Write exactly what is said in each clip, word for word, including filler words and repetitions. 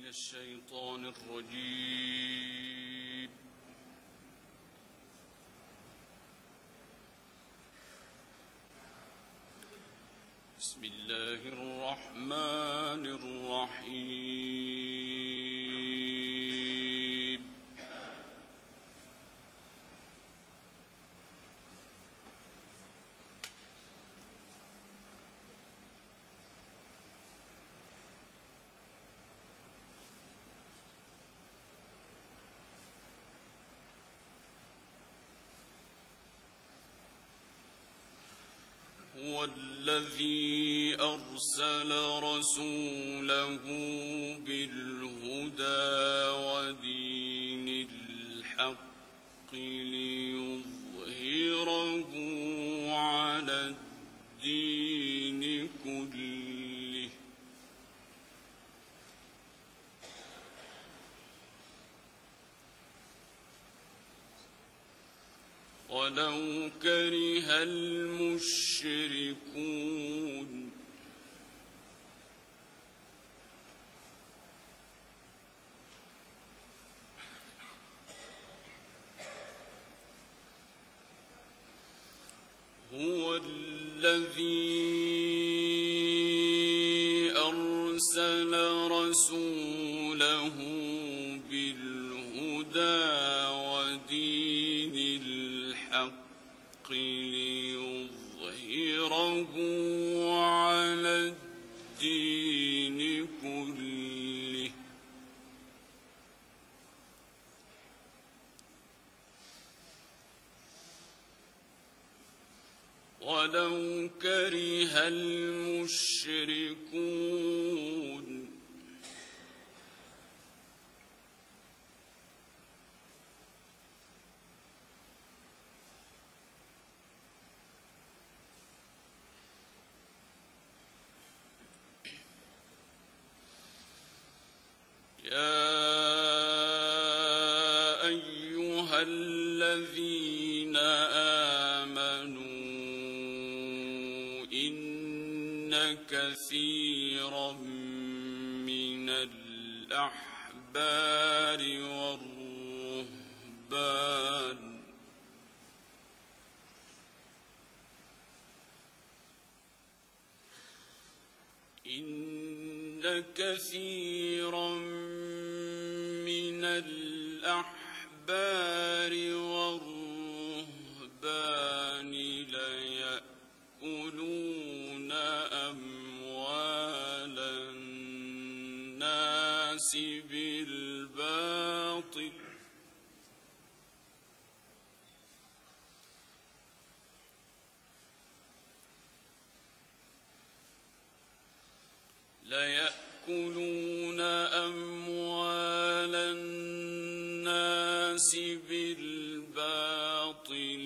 الشيطان الرجيم. بسم الله الرحمن الرحيم. هو الذي أرسل رسوله بالهدى ودين الحق ليظهره على الدين كله ولو كره المشركون. هو الذي أرسل رسوله بالهدى ودين الحق ليظهره على الدين كله ولو كره المشركون. يا أيها الذين آمنوا إن كثيرا من الأحبار والرهبان إن كثيرا من الأحبار والرهبان ليأكلون أموال الناس بالباطل ليأكلون أموال الناس بالباطل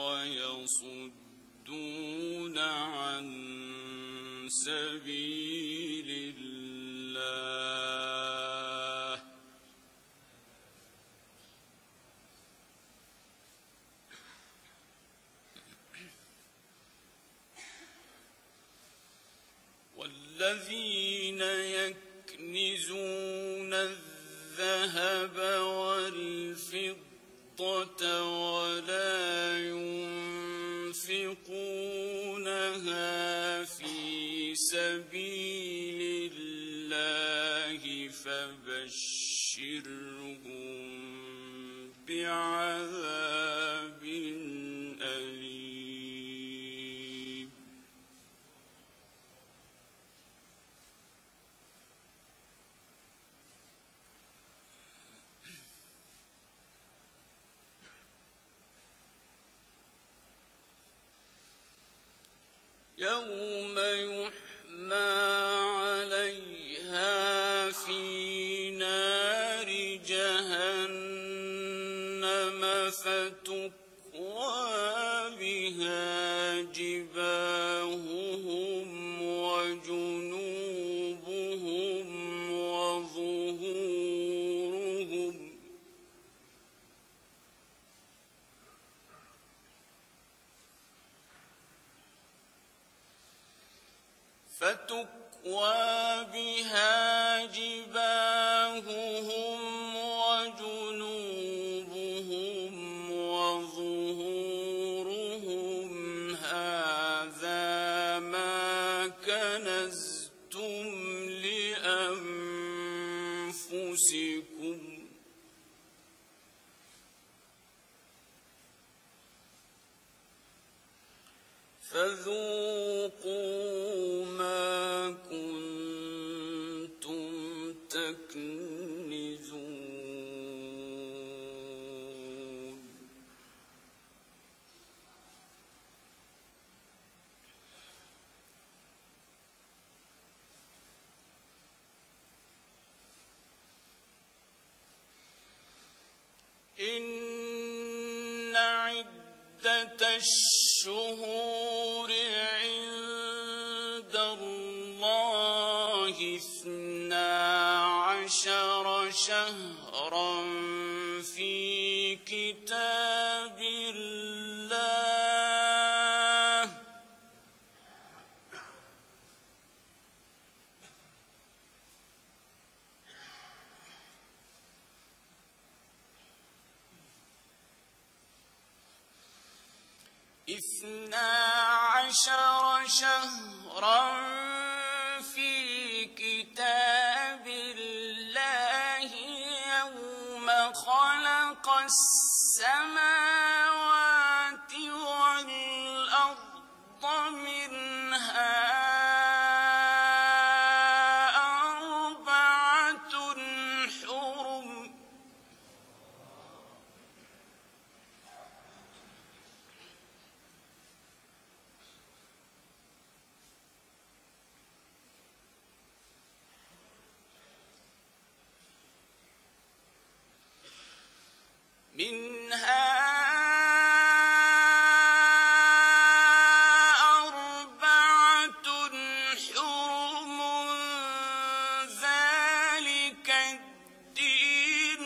ويصدون عن سبيل الله والذين يكنزون الذهب والفضة ولا ينفقونها في سبيل الله فبشرهم بعذاب أليم. يوم يحمى عليها في نار جهنم فتكوى بها جباههم وجنوبهم وظهورهم فتكوى بها جباههم لأنفسكم فذوقوا ما كنتم تكنزون إن عدة الشهور عند الله اثنا عشر شهرا في كتاب الله اثنا عشر شهرا في كتاب الله يوم خلق السماوات والأرض منها أربعة حرم منها أربعة حرم ذلك الدين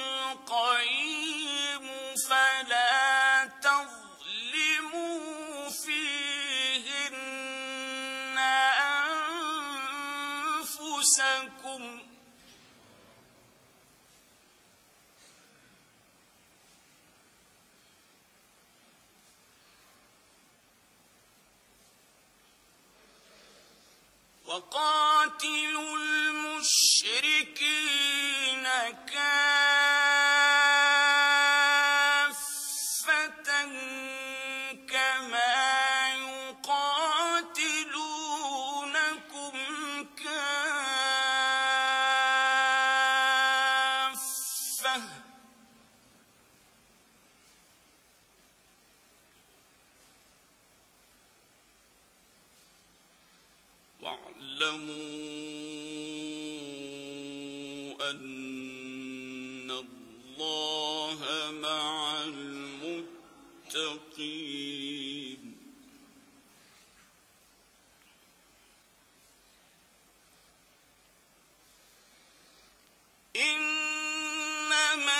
القيم فلا تظلموا فيهن أنفسكم وقاتلوا المشركين كافة كما يقاتلونكم كافة واعلموا أن الله مع المتقين إنما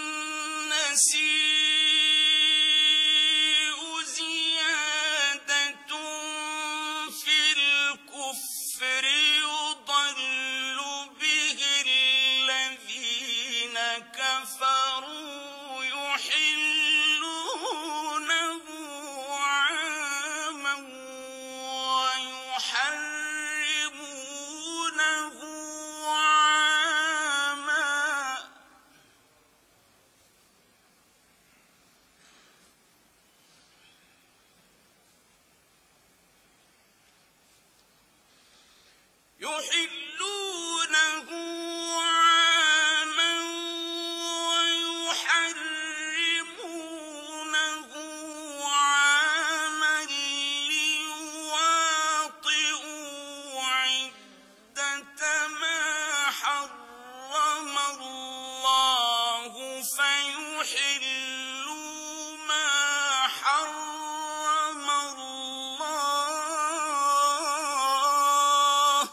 النسيء زيادة في الكفر يضل به الذين كفروا يحلونه عاما ويحرمونه عاما يحلونه عاما ويحرمونه عاما ليواطئوا عدة ما حرم الله فيحلوا ما حرم الله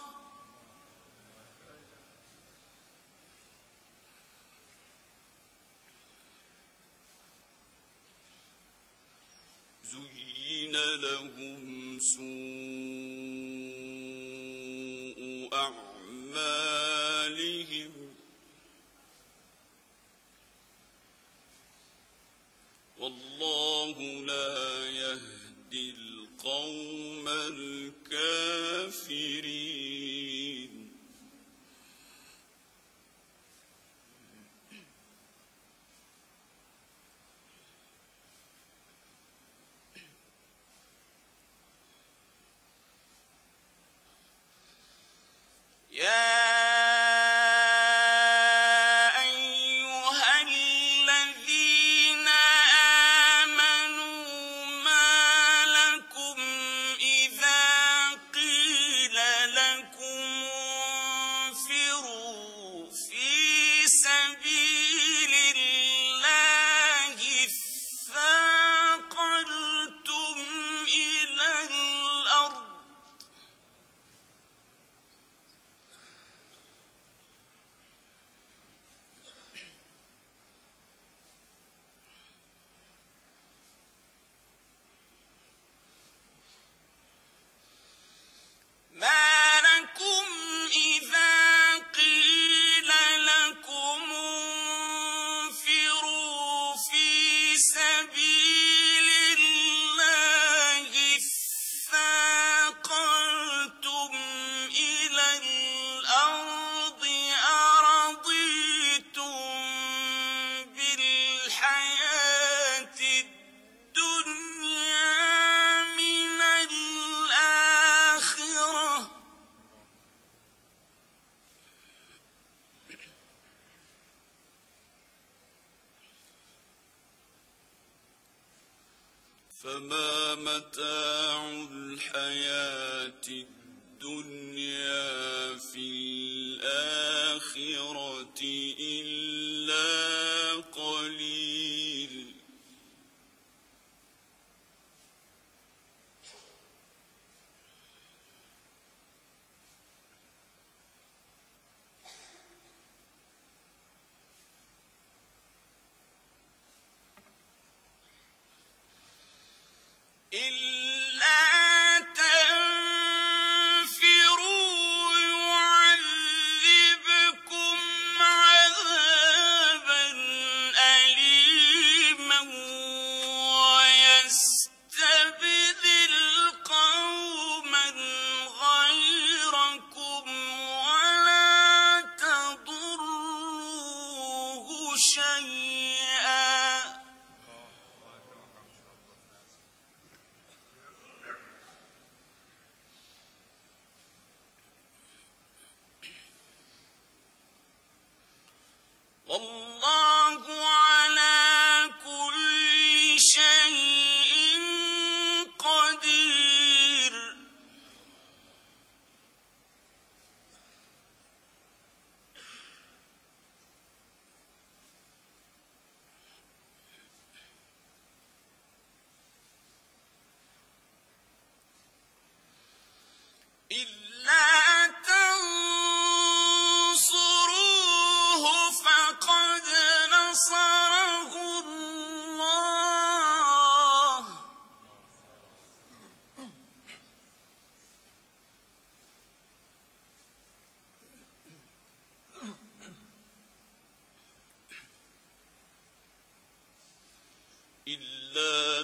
زين لهم سوء أعمالهم والله لا يهدي القوم الكافرين يا أيها الذين آمنوا ما لكم إذا قيل لكم انفروا في سبيل الله اثاقلتم إلى الأرض ما لكم إذا قيل لكم انفروا في سبيل الله اثاقلتم إلى الأرض أرضيتم بالحياة الدنيا من الآخرة فما متاع الحياة الدنيا في الآخرة إلا قليل إلا تنفروا يعذبكم عذابا أليما ويستبدل قوما غيركم ولا تضروه شيئا والله على كل شيء قدير إلا تنصروه فقد نصره الله إلا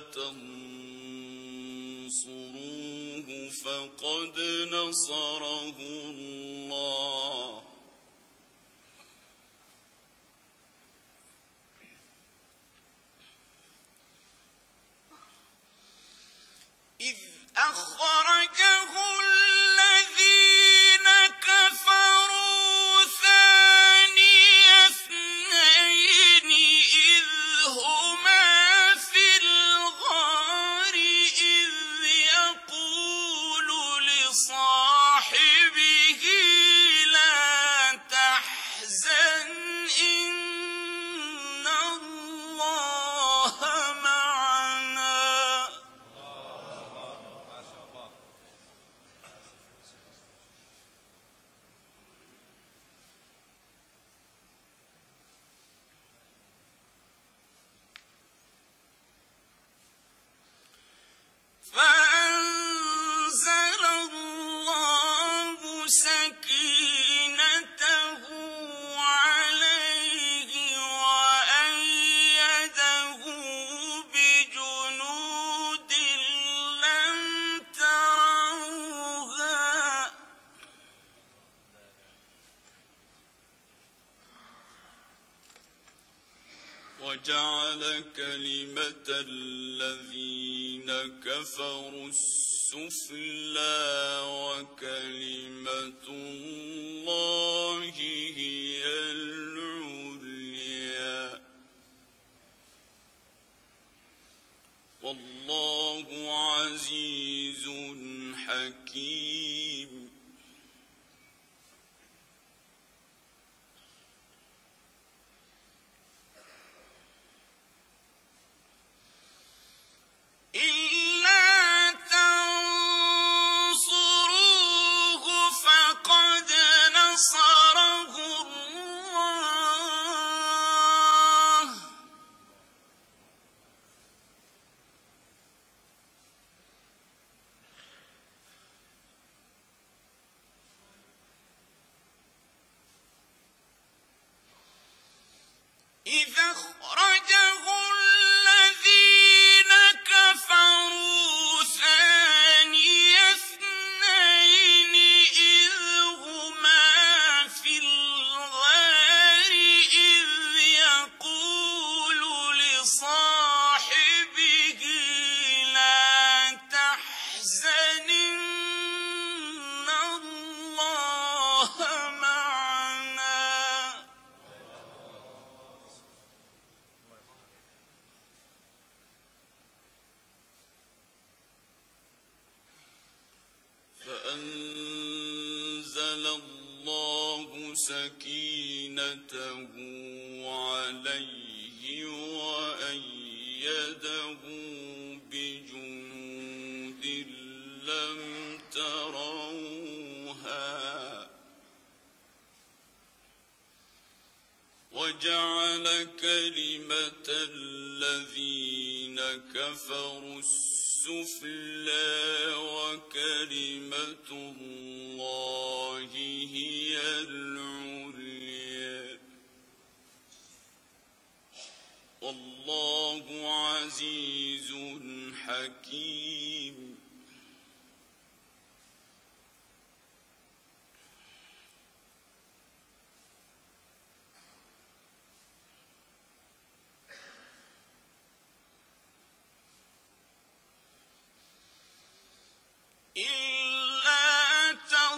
تنصروه فقد نصره الله إذ أخرجه الذين كفروا ثاني اثنين إذ هما في الغار إذ يقول لصاحبه لا تحزن إن الله معنا فأنزل الله سكينته عليه وأيده بجنود لم تروها وجعل كلمة الذين كفروا السفلى وكلمة الله أخرجه الذين كفروا ثاني اثنين إذ هما في الغار إذ يقول لصاحبه لا تحزن إن الله معنا فأنزل الله سكينته عليه وأيده بجنود لم تروها وجعل كلمة الذين كفروا السفلى وكلمة الله هي العليا والله عزيز حكيم. إلا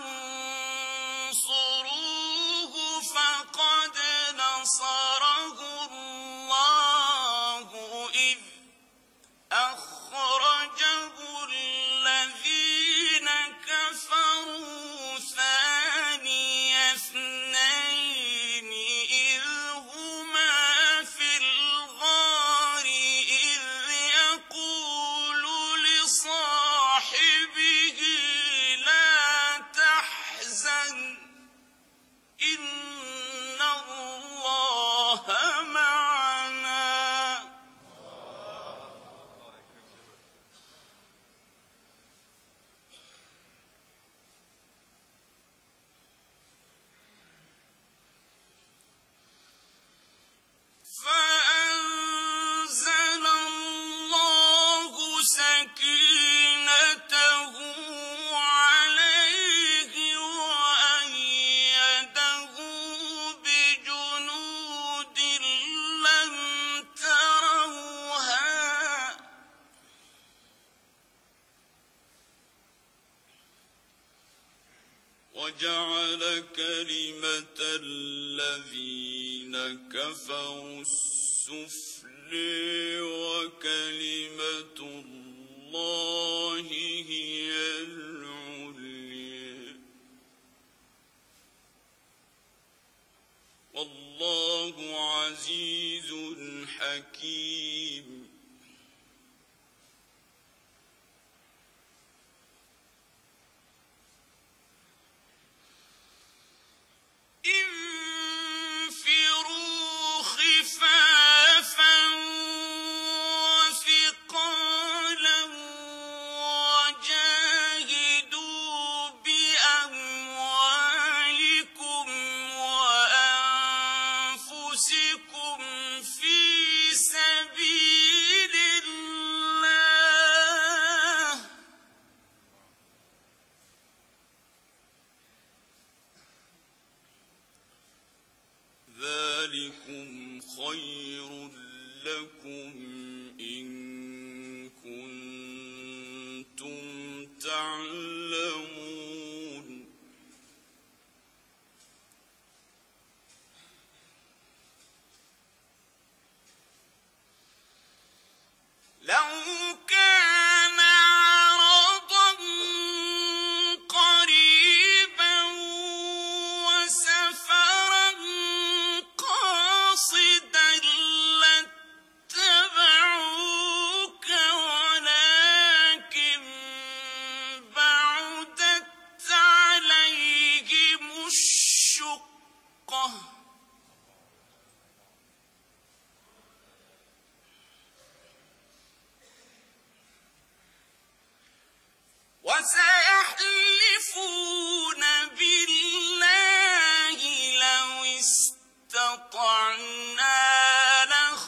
تنصروه فقد نصره الله إذ أخرجه الذين كفروا ثاني اثنين إذ هما في الغار إذ يقول لصاحبه لا تحزن إن الله معنا فأنزل الله سكينته عليه وأيده بجنود لم تروها وجعل كلمة الذين كفروا السفلى وكلمة الله هي العليا والله عزيز حكيم. انفروا خفافا وثقالا وجاهدوا بأموالكم وأنفسكم في سبيل الله ذلكم خير لكم إن كنتم تعلمون. لو كان عرضا قريبا وسفرا قاصدا لاتبعوك ولكن بعدت عليهم الشقة وسيحلفون بالله لو استطعنا لخرجنا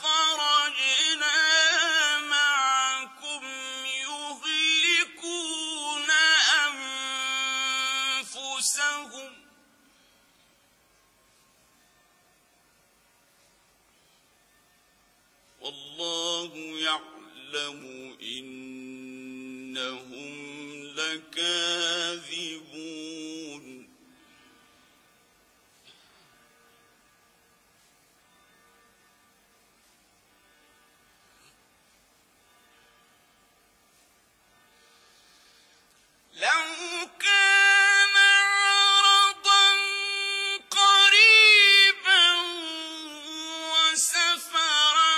يعلم إنهم لكاذبون لو كان عرضا قريبا وسفرا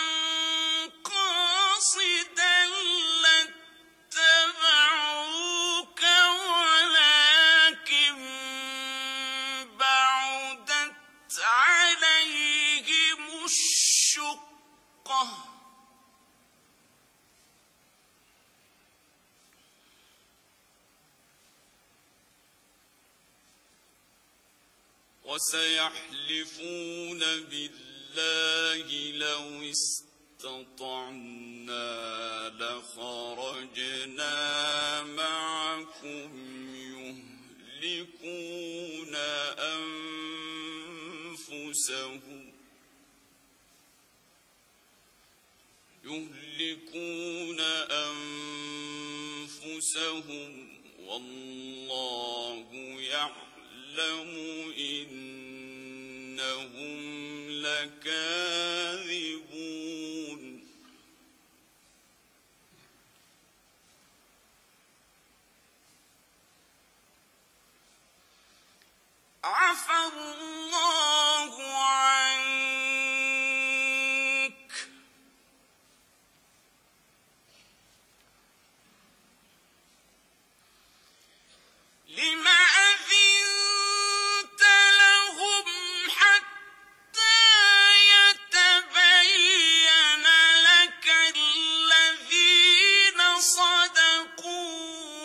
قاصدا لاتبعوك ولكن بعدت عليهم الشقة وسيحلفون بالله لو استطعنا لخرجنا معكم يهلكون أنفسهم يهلكون أنفسهم والله يعلم إنهم لكاذبون عفى الله عنك لما أذنت لهم حتى يتبين لك الذين صدقوا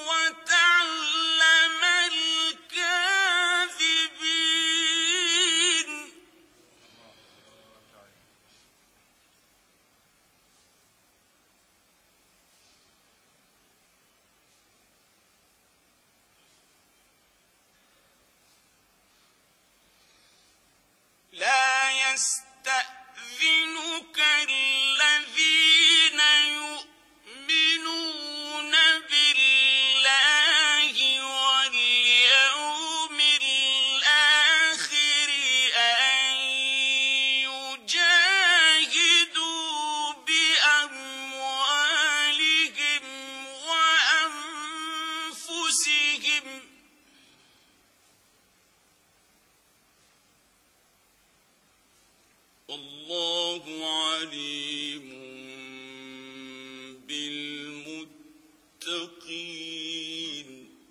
وتعلم الكاذبين لا يستأذنك الذين يؤمنون بالله واليوم الآخر أن يجاهدوا بأموالهم وأنفسهم والله عليم بالمتقين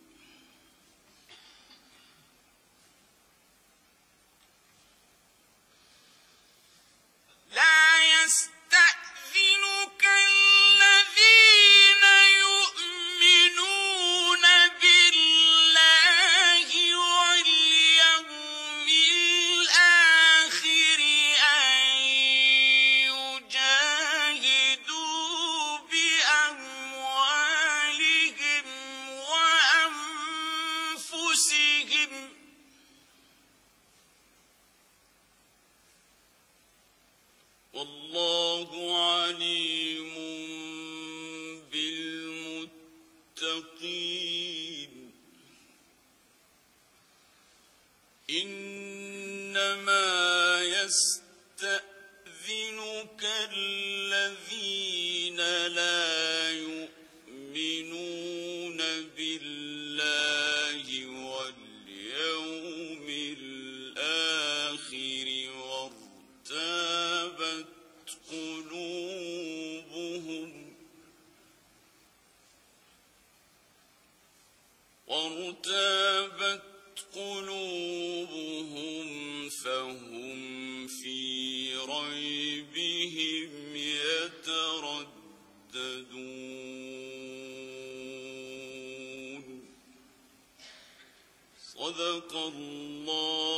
لا يستأذنك الذين يؤمنون بالله واليوم الآخر أن يجاهدوا بأموالهم وأنفسهم والله عليم بالمتقين إنما يستأذنك الذين لا يؤمنون بالله واليوم الآخر وارتابت قلوبهم وارتابت قلوبهم فهم في ريبهم يترددون صدق الله